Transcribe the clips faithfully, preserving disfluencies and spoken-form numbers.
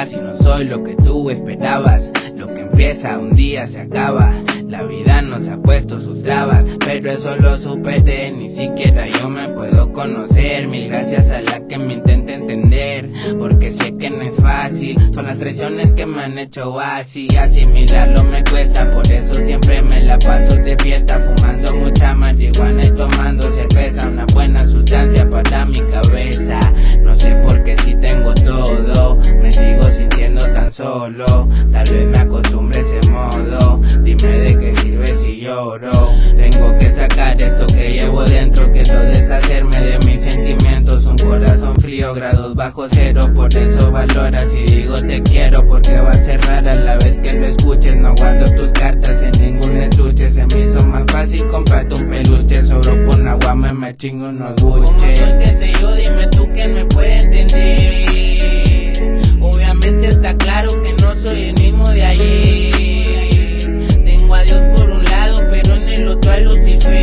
capaz y no soy lo que tú esperabas. Lo que empieza un día se acaba. La vida nos ha puesto sus trabas, pero eso lo superé. Ni siquiera yo me puedo conocer. Mil gracias a la que me intenta entender, porque sé que no es fácil. Son las traiciones que me han hecho así. Asimilarlo me cuesta, por eso siempre me la paso de fiesta, fumando mucha marihuana y tomando cerveza. Una buena sustancia para mi cabeza. No sé por qué si tengo todo me sigo sintiendo tan solo. Tal vez me acostumbre a ese modo. Dime de qué sirve si lloro. Tengo que sacar esto que llevo dentro. Quiero deshacerme de mis sentimientos. Un corazón frío, grados bajo cero. Por eso valora si digo te quiero, porque va a ser rara la vez que lo escuches. No guardo tus cartas en ningún estuche. Se me hizo más fácil comprarte un peluche. Sobro por agua me me chingo unos buches. ¿Cómo soy? ¿Qué sé yo? Dime tú quién me puede entender. Obviamente está claro que no soy el mismo de ayer. Tengo a Dios por un lado, pero en el otro a Lucifer.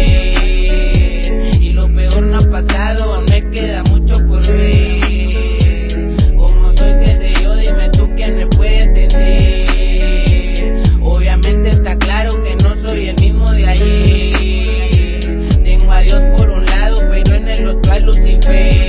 Y lo peor no ha pasado, aún me queda mucho por ver. ¿Cómo soy? ¿Qué sé yo? Dime tú quién me puede entender. Obviamente está claro que no soy el mismo de ayer. Tengo a Dios por un lado, pero en el otro a Lucifer.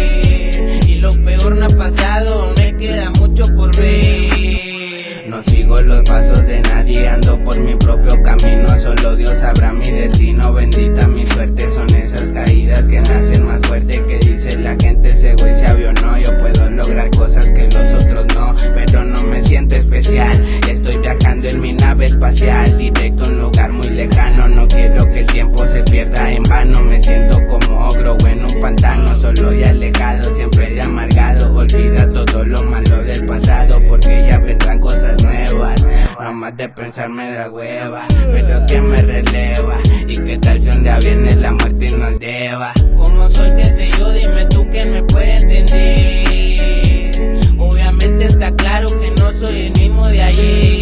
Y lo peor no ha pasado, aún me queda mucho por ver. No sigo los pasos de nadie, ando por mi propio camino. Solo Dios sabrá mi destino, bendita mi suerte. Son esas caídas que nacen más fuerte, que dice la gente ese güey sabio no. Yo puedo lograr cosas que los otros no, pero no me siento especial. Estoy viajando en mi nave espacial, directo a un lugar muy lejano. No quiero que el tiempo se pierda en vano. Me siento como ogro en un pantano, solo y alejado, siempre de amargado. Olvida todo lo malo del pasado, porque ya vendrán cosas nuevas. No más de pensar me da hueva, pero que me releva. Y qué tal si un día viene la muerte y nos lleva. ¿Cómo soy? ¿Qué sé yo? Dime tú quién me puede entender. Obviamente está claro que no soy el mismo de ayer.